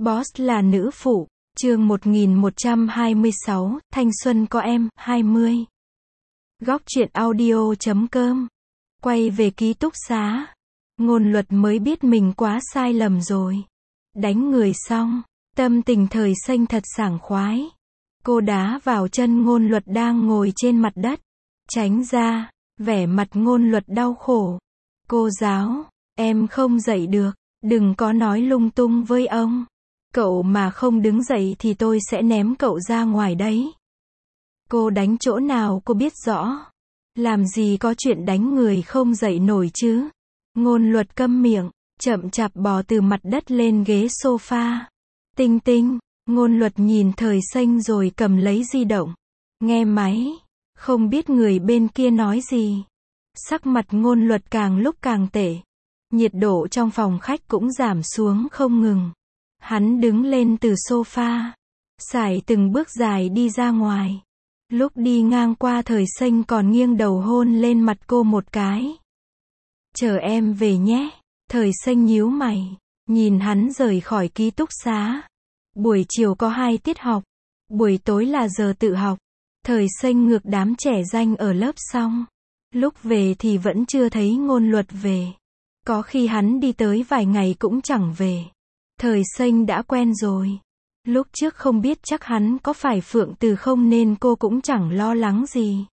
Boss là nữ phụ, chương 1126, thanh xuân có em, 20. Góc truyện audio.com. Quay về ký túc xá. Ngôn Luật mới biết mình quá sai lầm rồi. Đánh người xong, tâm tình thời xanh thật sảng khoái. Cô đá vào chân Ngôn Luật đang ngồi trên mặt đất. Tránh ra, vẻ mặt Ngôn Luật đau khổ. Cô giáo, em không dậy được, đừng có nói lung tung với ông. Cậu mà không đứng dậy thì tôi sẽ ném cậu ra ngoài đấy. Cô đánh chỗ nào cô biết rõ. Làm gì có chuyện đánh người không dậy nổi chứ. Ngôn Luật câm miệng, chậm chạp bò từ mặt đất lên ghế sofa. Tinh tinh, Ngôn Luật nhìn thời xanh rồi cầm lấy di động. Nghe máy, không biết người bên kia nói gì. Sắc mặt Ngôn Luật càng lúc càng tệ. Nhiệt độ trong phòng khách cũng giảm xuống không ngừng. Hắn đứng lên từ sofa, sải từng bước dài đi ra ngoài. Lúc đi ngang qua thời xanh còn nghiêng đầu hôn lên mặt cô một cái. Chờ em về nhé. Thời xanh nhíu mày, nhìn hắn rời khỏi ký túc xá. Buổi chiều có 2 tiết học, buổi tối là giờ tự học. Thời xanh ngược đám trẻ ranh ở lớp xong. Lúc về thì vẫn chưa thấy Ngôn Luật về. Có khi hắn đi tới vài ngày cũng chẳng về. Thời xanh đã quen rồi. Lúc trước không biết chắc hắn có phải Phượng Từ không nên cô cũng chẳng lo lắng gì.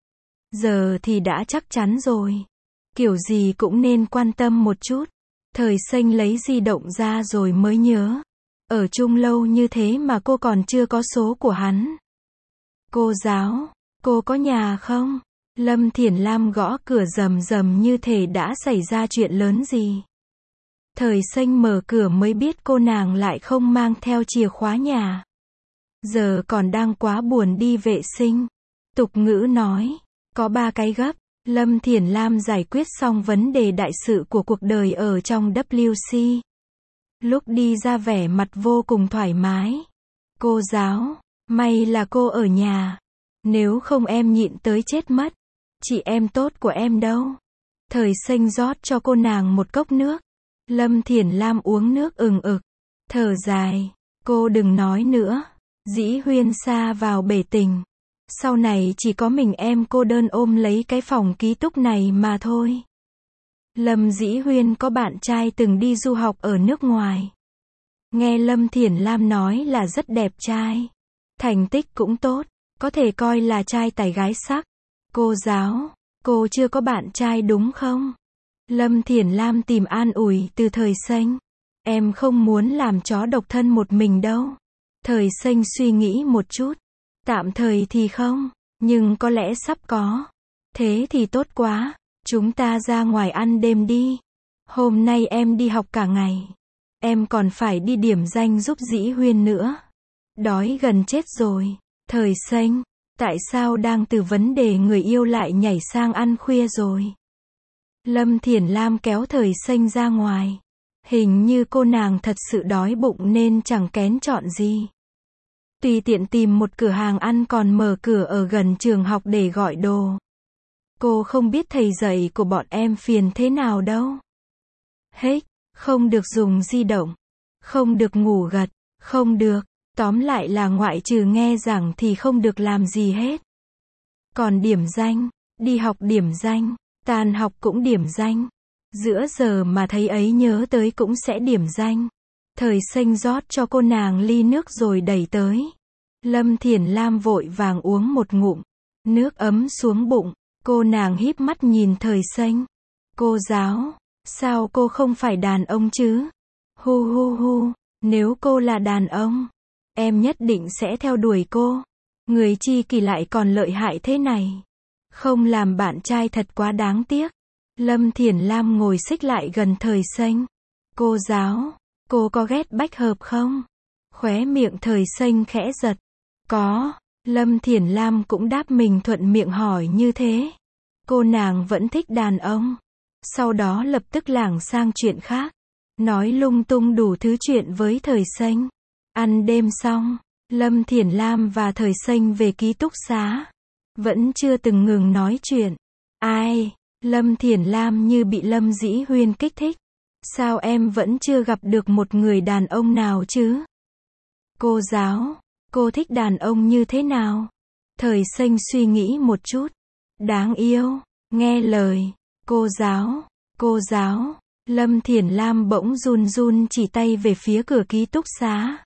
Giờ thì đã chắc chắn rồi. Kiểu gì cũng nên quan tâm một chút. Thời xanh lấy di động ra rồi mới nhớ. Ở chung lâu như thế mà cô còn chưa có số của hắn. Cô giáo, cô có nhà không? Lâm Thiển Lam gõ cửa rầm rầm như thể đã xảy ra chuyện lớn gì. Thời xanh mở cửa mới biết cô nàng lại không mang theo chìa khóa nhà. Giờ còn đang quá buồn đi vệ sinh. Tục ngữ nói, có 3 cái gấp. Lâm Thiển Lam giải quyết xong vấn đề đại sự của cuộc đời ở trong WC. Lúc đi ra vẻ mặt vô cùng thoải mái. Cô giáo, may là cô ở nhà. Nếu không em nhịn tới chết mất. Chị em tốt của em đâu. Thời xanh rót cho cô nàng một cốc nước. Lâm Thiển Lam uống nước ừng ực. Thở dài. Cô đừng nói nữa. Dĩ Huyên sa vào bể tình. Sau này chỉ có mình em cô đơn ôm lấy cái phòng ký túc này mà thôi. Lâm Dĩ Huyên có bạn trai từng đi du học ở nước ngoài. Nghe Lâm Thiển Lam nói là rất đẹp trai. Thành tích cũng tốt. Có thể coi là trai tài gái sắc. Cô giáo, cô chưa có bạn trai đúng không? Lâm Thiển Lam tìm an ủi từ thời xanh. Em không muốn làm chó độc thân một mình đâu. Thời xanh suy nghĩ một chút. Tạm thời thì không, nhưng có lẽ sắp có. Thế thì tốt quá, chúng ta ra ngoài ăn đêm đi. Hôm nay em đi học cả ngày. Em còn phải đi điểm danh giúp Dĩ Huyên nữa. Đói gần chết rồi. Thời xanh, tại sao đang từ vấn đề người yêu lại nhảy sang ăn khuya rồi? Lâm Thiển Lam kéo thời xanh ra ngoài. Hình như cô nàng thật sự đói bụng nên chẳng kén chọn gì. Tùy tiện tìm một cửa hàng ăn còn mở cửa ở gần trường học để gọi đồ. Cô không biết thầy dạy của bọn em phiền thế nào đâu. Hết, không được dùng di động. Không được ngủ gật. Không được. Tóm lại là ngoại trừ nghe giảng thì không được làm gì hết. Còn điểm danh. Đi học điểm danh. Tan học cũng điểm danh. Giữa giờ mà thấy ấy nhớ tới cũng sẽ điểm danh. Thời xanh rót cho cô nàng ly nước rồi đẩy tới. Lâm Thiển Lam vội vàng uống một ngụm. Nước ấm xuống bụng. Cô nàng híp mắt nhìn thời xanh. Cô giáo, sao cô không phải đàn ông chứ? Hu hu hu, nếu cô là đàn ông, em nhất định sẽ theo đuổi cô. Người chi kỳ lại còn lợi hại thế này. Không làm bạn trai thật quá đáng tiếc. Lâm Thiển Lam ngồi xích lại gần thời xanh. Cô giáo, cô có ghét bách hợp không? Khóe miệng thời xanh khẽ giật. Có. Lâm Thiển Lam cũng đáp mình thuận miệng hỏi như thế. Cô nàng vẫn thích đàn ông. Sau đó lập tức lảng sang chuyện khác. Nói lung tung đủ thứ chuyện với thời xanh. Ăn đêm xong, Lâm Thiển Lam và thời xanh về ký túc xá. Vẫn chưa từng ngừng nói chuyện. Ai? Lâm Thiển Lam như bị Lâm Dĩ Huyên kích thích. Sao em vẫn chưa gặp được một người đàn ông nào chứ? Cô giáo, cô thích đàn ông như thế nào? Thời xanh suy nghĩ một chút. Đáng yêu, nghe lời. Cô giáo. Lâm Thiển Lam bỗng run run chỉ tay về phía cửa ký túc xá.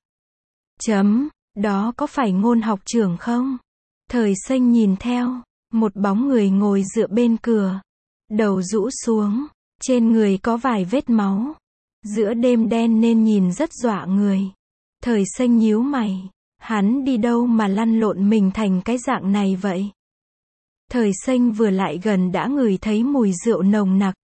Đó có phải Ngôn học trưởng không? Thời xanh nhìn theo, một bóng người ngồi dựa bên cửa, đầu rũ xuống, trên người có vài vết máu. Giữa đêm đen nên nhìn rất dọa người. Thời xanh nhíu mày, hắn đi đâu mà lăn lộn mình thành cái dạng này vậy? Thời xanh vừa lại gần đã ngửi thấy mùi rượu nồng nặc.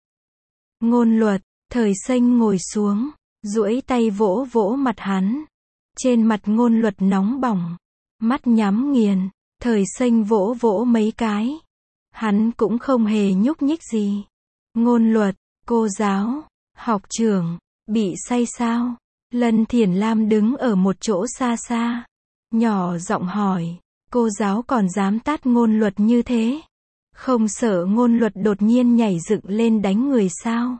Ngôn Luật, Thời xanh ngồi xuống, duỗi tay vỗ vỗ mặt hắn. Trên mặt Ngôn Luật nóng bỏng, mắt nhắm nghiền. Thời xanh vỗ vỗ mấy cái. Hắn cũng không hề nhúc nhích gì. Ngôn Luật, cô giáo, học trưởng, bị say sao? Lâm Thiển Lam đứng ở một chỗ xa xa, nhỏ giọng hỏi, cô giáo còn dám tát Ngôn Luật như thế? Không sợ Ngôn Luật đột nhiên nhảy dựng lên đánh người sao?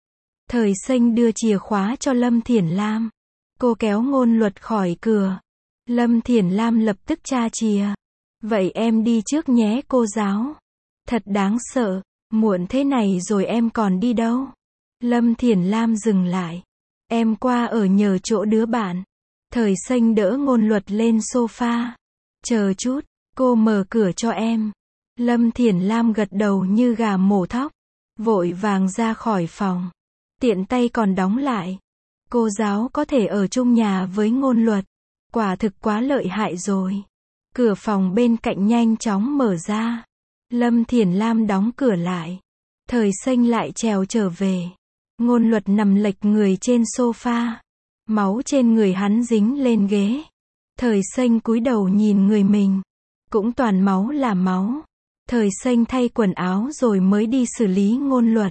Thời xanh đưa chìa khóa cho Lâm Thiển Lam. Cô kéo Ngôn Luật khỏi cửa. Lâm Thiển Lam lập tức tra chìa. Vậy em đi trước nhé cô giáo. Thật đáng sợ, muộn thế này rồi em còn đi đâu? Lâm Thiển Lam dừng lại. Em qua ở nhờ chỗ đứa bạn. Thời xanh đỡ Ngôn Luật lên sofa. Chờ chút, cô mở cửa cho em. Lâm Thiển Lam gật đầu như gà mổ thóc, vội vàng ra khỏi phòng. Tiện tay còn đóng lại. Cô giáo có thể ở chung nhà với Ngôn Luật. Quả thực quá lợi hại rồi. Cửa phòng bên cạnh nhanh chóng mở ra. Lâm Thiển Lam đóng cửa lại. Thời xanh lại trèo trở về. Ngôn Luật nằm lệch người trên sofa. Máu trên người hắn dính lên ghế. Thời xanh cúi đầu nhìn người mình. Cũng toàn máu là máu. Thời xanh thay quần áo rồi mới đi xử lý Ngôn Luật.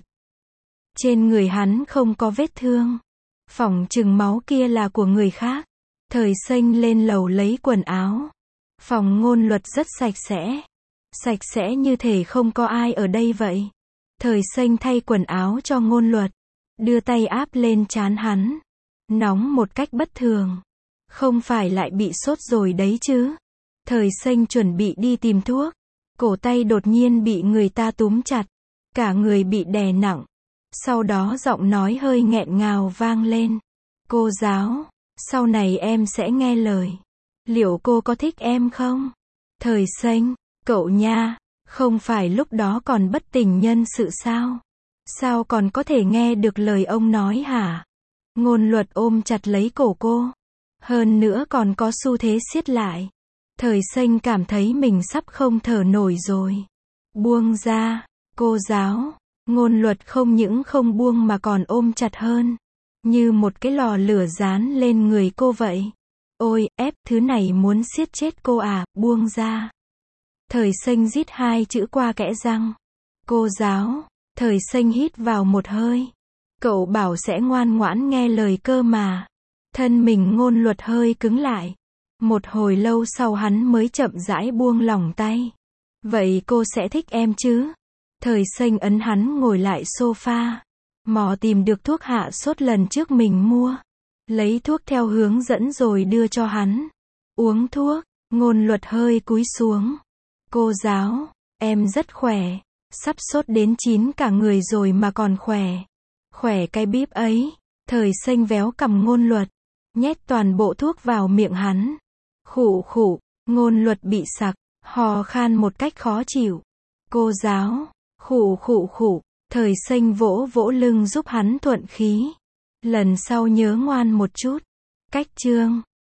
Trên người hắn không có vết thương. Phỏng chừng máu kia là của người khác. Thời xanh lên lầu lấy quần áo. Phòng Ngôn Luật rất sạch sẽ. Sạch sẽ như thể không có ai ở đây vậy. Thời xanh thay quần áo cho Ngôn Luật. Đưa tay áp lên trán hắn. Nóng một cách bất thường. Không phải lại bị sốt rồi đấy chứ? Thời xanh chuẩn bị đi tìm thuốc. Cổ tay đột nhiên bị người ta túm chặt. Cả người bị đè nặng. Sau đó giọng nói hơi nghẹn ngào vang lên. Cô giáo, sau này em sẽ nghe lời. Liệu cô có thích em không? Thời xanh, cậu nha, không phải lúc đó còn bất tỉnh nhân sự sao? Sao còn có thể nghe được lời ông nói hả? Ngôn Luật ôm chặt lấy cổ cô. Hơn nữa còn có xu thế siết lại. Thời xanh cảm thấy mình sắp không thở nổi rồi. Buông ra, cô giáo. Ngôn Luật không những không buông mà còn ôm chặt hơn. Như một cái lò lửa dán lên người cô vậy. Ôi, ép thứ này muốn siết chết cô à, buông ra. Thời xanh rít hai chữ qua kẽ răng. Cô giáo. Thời xanh hít vào một hơi. Cậu bảo sẽ ngoan ngoãn nghe lời cơ mà. Thân mình Ngôn Luật hơi cứng lại. Một hồi lâu sau hắn mới chậm rãi buông lỏng tay. Vậy cô sẽ thích em chứ? Thời xanh ấn hắn ngồi lại sofa. Mò tìm được thuốc hạ sốt lần trước mình mua. Lấy thuốc theo hướng dẫn rồi đưa cho hắn. Uống thuốc. Ngôn Luật hơi cúi xuống. Cô giáo, em rất khỏe. Sắp sốt đến chín cả người rồi mà còn khỏe. Khỏe cái bíp ấy. Thời xanh véo cằm Ngôn Luật. Nhét toàn bộ thuốc vào miệng hắn. Khụ khụ. Ngôn Luật bị sặc. Hò khan một cách khó chịu. Cô giáo. Khụ khụ khụ. Thời xanh vỗ vỗ lưng giúp hắn thuận khí. Lần sau nhớ ngoan một chút. Cách chương